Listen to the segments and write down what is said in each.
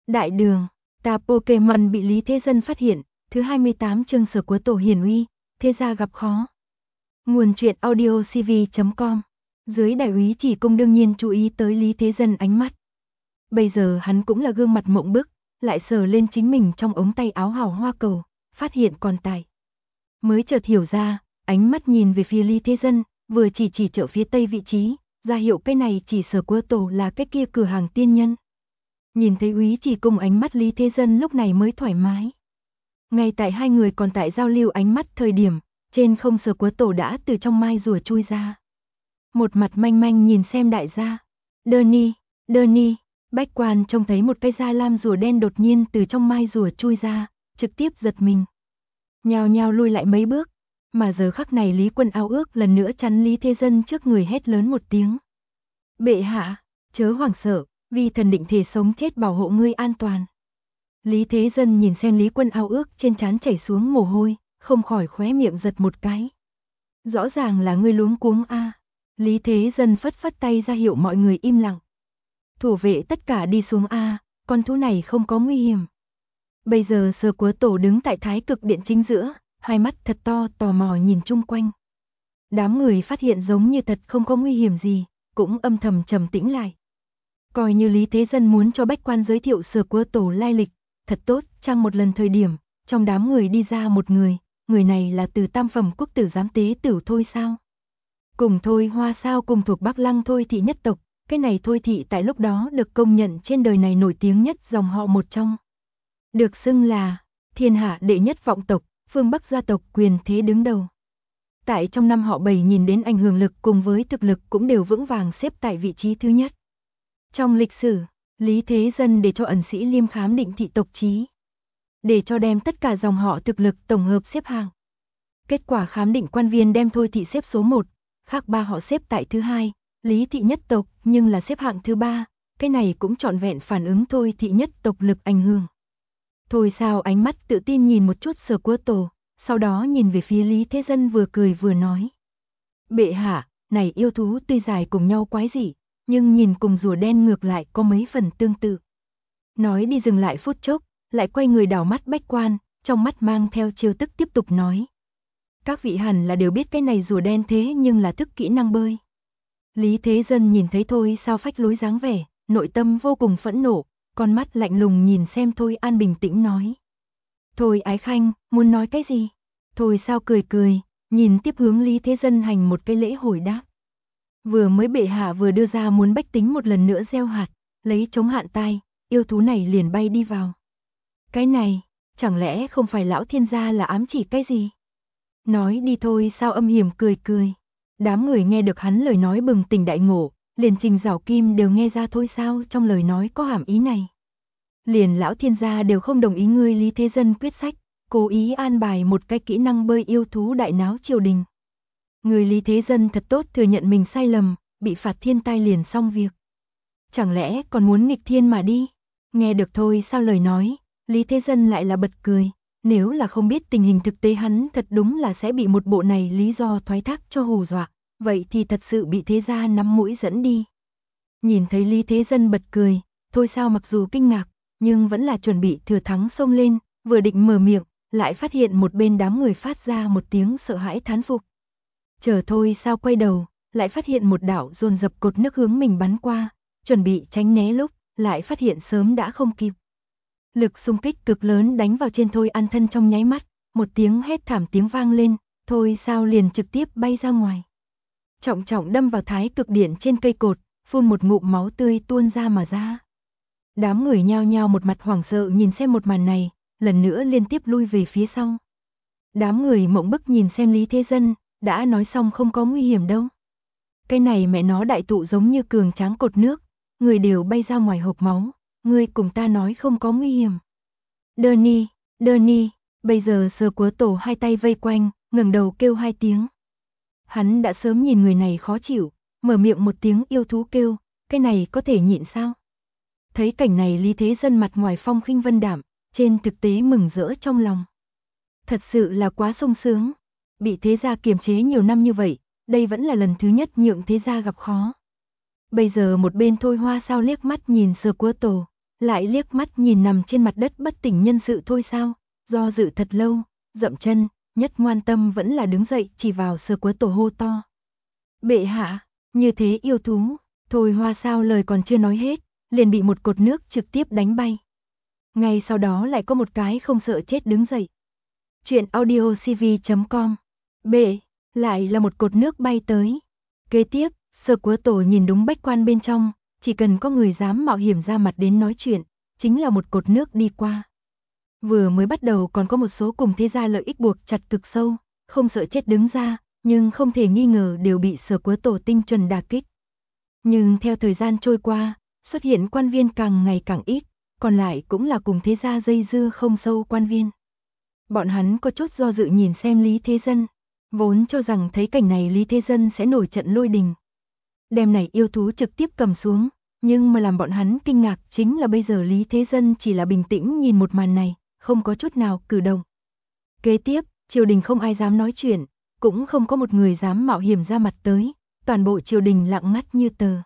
Đại đường, ta Pokemon bị Lý Thế Dân phát hiện, thứ 28 chương Sở Quốc Tổ hiển uy, thế gia gặp khó. Nguồn truyện audio cv.com. Dưới đại úy Chỉ Công đương nhiên chú ý tới Lý Thế Dân ánh mắt. Bây giờ hắn cũng là gương mặt mộng bức, lại sờ lên chính mình trong ống tay áo hào hoa cầu, phát hiện còn tài. Mới chợt hiểu ra, ánh mắt nhìn về phía Lý Thế Dân, vừa chỉ chợ phía tây vị trí, ra hiệu cái này chỉ Sở Quốc Tổ là cái kia cửa hàng tiên nhân. Nhìn thấy úy Chỉ Công ánh mắt Lý Thế Dân lúc này mới thoải mái. Ngay tại hai người còn tại giao lưu ánh mắt thời điểm, trên không Sở Quốc Tổ đã từ trong mai rùa chui ra. Một mặt manh manh nhìn xem đại gia. Đơ ni, Bách Quan trông thấy một cái da lam rùa đen đột nhiên từ trong mai rùa chui ra, trực tiếp giật mình. Nhào nhào lui lại mấy bước, mà giờ khắc này Lý Quân ao ước lần nữa chắn Lý Thế Dân trước người hét lớn một tiếng. Bệ hạ, chớ hoảng sợ, vì thần định thể sống chết bảo hộ ngươi an toàn. Lý Thế Dân nhìn xem Lý Quân ao ước trên trán chảy xuống mồ hôi, không khỏi khóe miệng giật một cái. Rõ ràng là ngươi luống cuống a. Lý Thế Dân phất phất tay ra hiệu mọi người im lặng. Thủ vệ tất cả đi xuống a, con thú này không có nguy hiểm. Bây giờ Sở Quốc Tổ đứng tại Thái Cực Điện chính giữa, hai mắt thật to tò mò nhìn chung quanh. Đám người phát hiện giống như thật không có nguy hiểm gì, cũng âm thầm trầm tĩnh lại. Coi như Lý Thế Dân muốn cho Bách Quan giới thiệu Sở Quốc Tổ lai lịch, thật tốt, chăng một lần thời điểm, trong đám người đi ra một người này là từ tam phẩm quốc tử giám tế tử Thôi sao? Cùng Thôi Hoa sao cùng thuộc Bắc Lăng Thôi thị nhất tộc, cái này Thôi thị tại lúc đó được công nhận trên đời này nổi tiếng nhất dòng họ một trong. Được xưng là thiên hạ đệ nhất vọng tộc, phương Bắc gia tộc quyền thế đứng đầu. Tại trong năm họ Bảy nhìn đến ảnh hưởng lực cùng với thực lực cũng đều vững vàng xếp tại vị trí thứ nhất. Trong lịch sử, Lý Thế Dân để cho ẩn sĩ Liêm khám định thị tộc chí, để cho đem tất cả dòng họ thực lực tổng hợp xếp hạng. Kết quả khám định quan viên đem Thôi thị xếp số 1, khác ba họ xếp tại thứ hai, Lý thị nhất tộc nhưng là xếp hạng thứ 3, cái này cũng trọn vẹn phản ứng Thôi thị nhất tộc lực ảnh hưởng. Thôi sao ánh mắt tự tin nhìn một chút Sở Quốc Tổ, sau đó nhìn về phía Lý Thế Dân vừa cười vừa nói. Bệ hạ, này yêu thú tuy dài cùng nhau quái dị, nhưng nhìn cùng rùa đen ngược lại có mấy phần tương tự. Nói đi dừng lại phút chốc, lại quay người đảo mắt Bách Quan, trong mắt mang theo trêu tức tiếp tục nói. Các vị hẳn là đều biết cái này rùa đen thế nhưng là thức kỹ năng bơi. Lý Thế Dân nhìn thấy Thôi sao phách lối dáng vẻ, nội tâm vô cùng phẫn nộ, con mắt lạnh lùng nhìn xem Thôi An bình tĩnh nói. Thôi ái khanh, muốn nói cái gì? Thôi sao cười, nhìn tiếp hướng Lý Thế Dân hành một cái lễ hồi đáp. Vừa mới bệ hạ vừa đưa ra muốn bách tính một lần nữa gieo hạt, lấy chống hạn tai, yêu thú này liền bay đi vào. Cái này, chẳng lẽ không phải lão thiên gia là ám chỉ cái gì? Nói đi thôi sao âm hiểm cười. Đám người nghe được hắn lời nói bừng tỉnh đại ngộ, liền Trình Giảo Kim đều nghe ra thôi sao trong lời nói có hàm ý này. Liền lão thiên gia đều không đồng ý ngươi Lý Thế Dân quyết sách, cố ý an bài một cái kỹ năng bơi yêu thú đại náo triều đình. Người Lý Thế Dân thật tốt thừa nhận mình sai lầm, bị phạt thiên tai liền xong việc. Chẳng lẽ còn muốn nghịch thiên mà đi? Nghe được thôi sao lời nói, Lý Thế Dân lại là bật cười. Nếu là không biết tình hình thực tế hắn thật đúng là sẽ bị một bộ này lý do thoái thác cho hù dọa, vậy thì thật sự bị thế gia nắm mũi dẫn đi. Nhìn thấy Lý Thế Dân bật cười, thôi sao mặc dù kinh ngạc, nhưng vẫn là chuẩn bị thừa thắng xông lên, vừa định mở miệng, lại phát hiện một bên đám người phát ra một tiếng sợ hãi thán phục. Chờ thôi sao quay đầu, lại phát hiện một đạo dồn dập cột nước hướng mình bắn qua, chuẩn bị tránh né lúc, lại phát hiện sớm đã không kịp. Lực xung kích cực lớn đánh vào trên Thôi An thân trong nháy mắt, một tiếng hét thảm tiếng vang lên, Thôi sao liền trực tiếp bay ra ngoài. Trọng đâm vào Thái Cực Điện trên cây cột, phun một ngụm máu tươi tuôn ra mà ra. Đám người nhao nhao một mặt hoảng sợ nhìn xem một màn này, lần nữa liên tiếp lui về phía sau. Đám người mộng bức nhìn xem Lý Thế Dân, đã nói xong không có nguy hiểm đâu. Cái này mẹ nó đại tụ giống như cường tráng cột nước, người đều bay ra ngoài hộc máu. Ngươi cùng ta nói không có nguy hiểm. Đơ ni, bây giờ Sở Quốc Tổ hai tay vây quanh, ngẩng đầu kêu hai tiếng. Hắn đã sớm nhìn người này khó chịu, mở miệng một tiếng yêu thú kêu, cái này có thể nhịn sao? Thấy cảnh này Lý Thế Dân mặt ngoài phong khinh vân đạm, trên thực tế mừng rỡ trong lòng. Thật sự là quá sung sướng, bị thế gia kiềm chế nhiều năm như vậy, đây vẫn là lần thứ nhất nhượng thế gia gặp khó. Bây giờ một bên Thôi Hoa sao liếc mắt nhìn Sở Quốc Tổ, lại liếc mắt nhìn nằm trên mặt đất bất tỉnh nhân sự thôi sao, do dự thật lâu, dậm chân, nhất ngoan tâm vẫn là đứng dậy chỉ vào Sở Quế Tổ hô to. Bệ hạ, như thế yêu thú, Thôi Hoa sao lời còn chưa nói hết, liền bị một cột nước trực tiếp đánh bay. Ngay sau đó lại có một cái không sợ chết đứng dậy. Chuyện audiocv.com. Bệ, lại là một cột nước bay tới. Kế tiếp, Sở Quế Tổ nhìn đúng bách quan bên trong, chỉ cần có người dám mạo hiểm ra mặt đến nói chuyện, chính là một cột nước đi qua. Vừa mới bắt đầu còn có một số cùng thế gia lợi ích buộc chặt cực sâu, không sợ chết đứng ra, nhưng không thể nghi ngờ đều bị Sở Quế Tổ tinh chuẩn đả kích. Nhưng theo thời gian trôi qua, xuất hiện quan viên càng ngày càng ít, còn lại cũng là cùng thế gia dây dưa không sâu quan viên. Bọn hắn có chút do dự nhìn xem Lý Thế Dân, vốn cho rằng thấy cảnh này Lý Thế Dân sẽ nổi trận lôi đình. Đem này yêu thú trực tiếp cầm xuống, nhưng mà làm bọn hắn kinh ngạc chính là bây giờ Lý Thế Dân chỉ là bình tĩnh nhìn một màn này, không có chút nào cử động. Kế tiếp, triều đình không ai dám nói chuyện, cũng không có một người dám mạo hiểm ra mặt tới, toàn bộ triều đình lặng ngắt như tờ.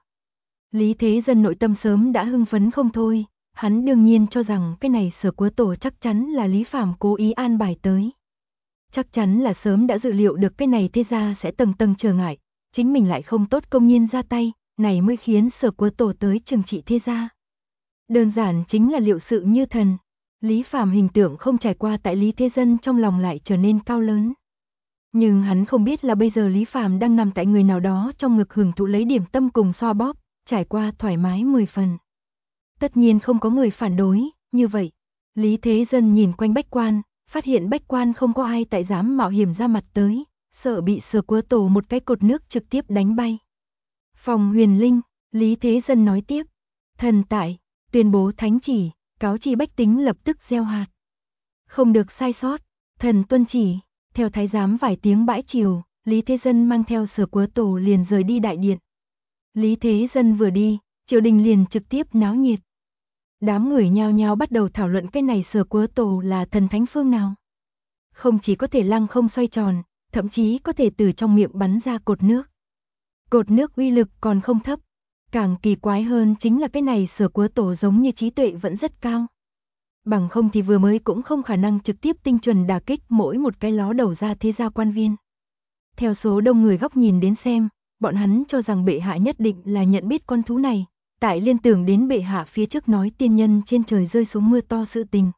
Lý Thế Dân nội tâm sớm đã hưng phấn không thôi, hắn đương nhiên cho rằng cái này Sở Quế Tổ chắc chắn là Lý Phàm cố ý an bài tới. Chắc chắn là sớm đã dự liệu được cái này thế ra sẽ tầng tầng trở ngại, chính mình lại không tốt công nhiên ra tay, này mới khiến Sở Quế Tổ tới trừng trị thế gia. Đơn giản chính là liệu sự như thần. Lý Phàm hình tượng không trải qua tại Lý Thế Dân trong lòng lại trở nên cao lớn. Nhưng hắn không biết là bây giờ Lý Phàm đang nằm tại người nào đó trong ngực hưởng thụ lấy điểm tâm cùng xoa bóp, trải qua thoải mái 10 phần. Tất nhiên không có người phản đối, như vậy, Lý Thế Dân nhìn quanh bách quan, phát hiện bách quan không có ai tại dám mạo hiểm ra mặt tới, sợ bị Sở Quế Tổ một cái cột nước trực tiếp đánh bay. Phòng Huyền Linh, Lý Thế Dân nói tiếp, thần tại, tuyên bố thánh chỉ, cáo chi bách tính lập tức gieo hạt. Không được sai sót, thần tuân chỉ. Theo thái giám vài tiếng bãi chiều, Lý Thế Dân mang theo Sở Quế Tổ liền rời đi đại điện. Lý Thế Dân vừa đi, triều đình liền trực tiếp náo nhiệt. Đám người nhao nhao bắt đầu thảo luận cái này Sở Quế Tổ là thần thánh phương nào. Không chỉ có thể lăng không xoay tròn, thậm chí có thể từ trong miệng bắn ra cột nước. Cột nước uy lực còn không thấp. Càng kỳ quái hơn chính là cái này Sở Quế Tổ giống như trí tuệ vẫn rất cao. Bằng không thì vừa mới cũng không khả năng trực tiếp tinh chuẩn đả kích mỗi một cái ló đầu ra thế gia quan viên. Theo số đông người góc nhìn đến xem, bọn hắn cho rằng bệ hạ nhất định là nhận biết con thú này, tại liên tưởng đến bệ hạ phía trước nói tiên nhân trên trời rơi xuống mưa to sự tình.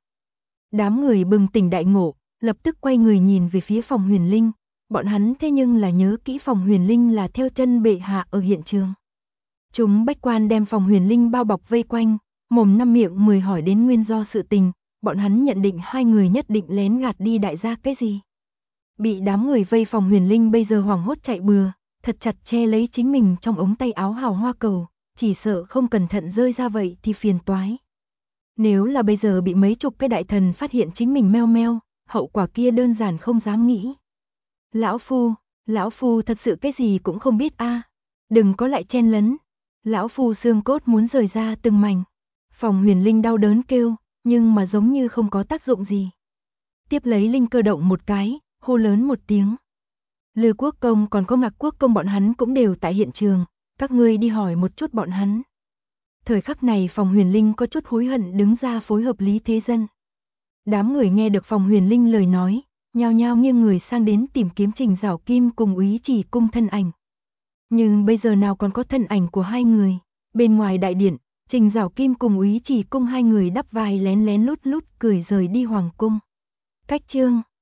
Đám người bừng tỉnh đại ngộ, lập tức quay người nhìn về phía Phòng Huyền Linh, bọn hắn thế nhưng là nhớ kỹ Phòng Huyền Linh là theo chân bệ hạ ở hiện trường. Chúng bách quan đem Phòng Huyền Linh bao bọc vây quanh, mồm năm miệng 10 hỏi đến nguyên do sự tình, bọn hắn nhận định hai người nhất định lén gạt đi đại gia cái gì. Bị đám người vây Phòng Huyền Linh bây giờ hoảng hốt chạy bừa, thật chặt che lấy chính mình trong ống tay áo hào hoa cầu, chỉ sợ không cẩn thận rơi ra vậy thì phiền toái. Nếu là bây giờ bị mấy chục cái đại thần phát hiện chính mình meo meo, hậu quả kia đơn giản không dám nghĩ. Lão Phu thật sự cái gì cũng không biết a, đừng có lại chen lấn. Lão Phu xương cốt muốn rời ra từng mảnh. Phòng Huyền Linh đau đớn kêu, nhưng mà giống như không có tác dụng gì. Tiếp lấy Linh cơ động một cái, hô lớn một tiếng. Lư Quốc Công còn có Ngạc Quốc Công bọn hắn cũng đều tại hiện trường, các ngươi đi hỏi một chút bọn hắn. Thời khắc này Phòng Huyền Linh có chút hối hận đứng ra phối hợp Lý Thế Dân. Đám người nghe được Phòng Huyền Linh lời nói, nhao nhao nghiêng người sang đến tìm kiếm Trình Giảo Kim cùng Úy Chỉ Cung thân ảnh. Nhưng bây giờ nào còn có thân ảnh của hai người, bên ngoài đại điện, Trình Giảo Kim cùng Úy Chỉ Cung hai người đắp vai lén lén lút lút cười rời đi hoàng cung. Cách chương